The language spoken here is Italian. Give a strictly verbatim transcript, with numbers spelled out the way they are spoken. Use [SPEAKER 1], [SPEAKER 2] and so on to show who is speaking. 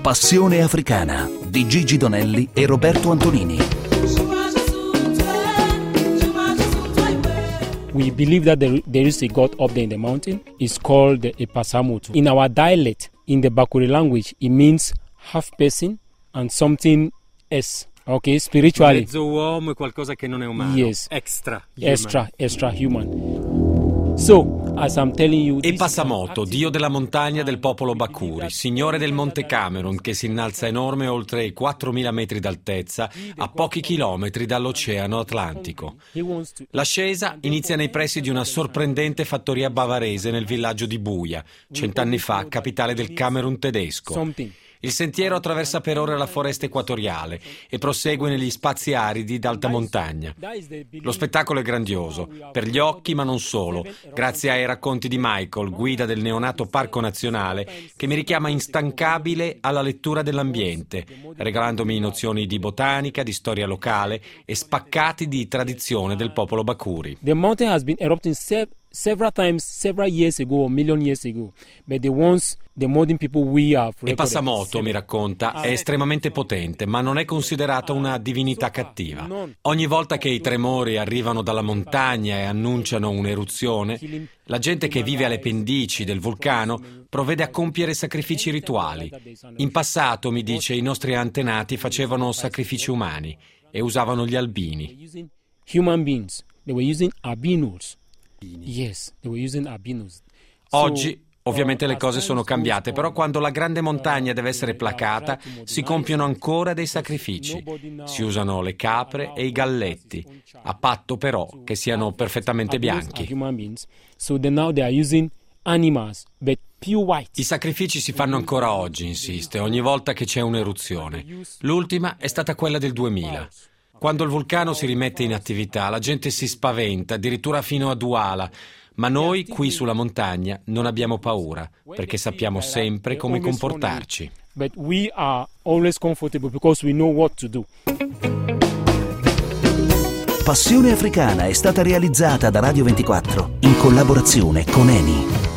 [SPEAKER 1] Passione africana di Gigi Donelli e Roberto Antonini.
[SPEAKER 2] We believe that there, there is a God up there in the mountain. It's called the Epasamoto. In our dialect, in the Bakuri language, it means half person and something else. Okay, spiritually.
[SPEAKER 3] Mezzo uomo e qualcosa che non è umano.
[SPEAKER 2] Yes.
[SPEAKER 3] Extra human.
[SPEAKER 2] Extra, extra human. So, as I'm telling you,
[SPEAKER 4] Epasamoto, dio della montagna del popolo Bakuri, signore del Monte Cameron, che si innalza enorme oltre i quattromila metri d'altezza, a pochi chilometri dall'Oceano Atlantico. L'ascesa inizia nei pressi di una sorprendente fattoria bavarese nel villaggio di Buia, cent'anni fa capitale del Camerun tedesco. Il sentiero attraversa per ora la foresta equatoriale e prosegue negli spazi aridi d'alta montagna. Lo spettacolo è grandioso, per gli occhi ma non solo, grazie ai racconti di Michael, guida del neonato Parco Nazionale, che mi richiama instancabile alla lettura dell'ambiente, regalandomi nozioni di botanica, di storia locale e spaccati di tradizione del popolo Bakuri.
[SPEAKER 2] The mountain has been erupting se- several times, several years ago, or million years ago, but the ones the modern people we have recorded.
[SPEAKER 4] Epasamoto, mi racconta, è estremamente potente, ma non è considerata una divinità cattiva. Ogni volta che i tremori arrivano dalla montagna e annunciano un'eruzione, la gente che vive alle pendici del vulcano provvede a compiere sacrifici rituali. In passato, mi dice, i nostri antenati facevano sacrifici umani e usavano gli albini.
[SPEAKER 2] Human beings, they were using albinos. Yes, they were using albinos.
[SPEAKER 4] Oggi ovviamente le cose sono cambiate, però quando la grande montagna deve essere placata si compiono ancora dei sacrifici. Si usano le capre e i galletti, a patto però che siano perfettamente bianchi.
[SPEAKER 2] So now they are using animals, but pure white.
[SPEAKER 4] I sacrifici si fanno ancora oggi, insiste, ogni volta che c'è un'eruzione. L'ultima è stata quella del duemila. Quando il vulcano si rimette in attività, la gente si spaventa, addirittura fino a Douala. Ma noi, qui sulla montagna, non abbiamo paura, perché sappiamo sempre come comportarci.
[SPEAKER 2] But we are always comfortable because we know what to do.
[SPEAKER 1] Passione africana è stata realizzata da Radio ventiquattro in collaborazione con Eni.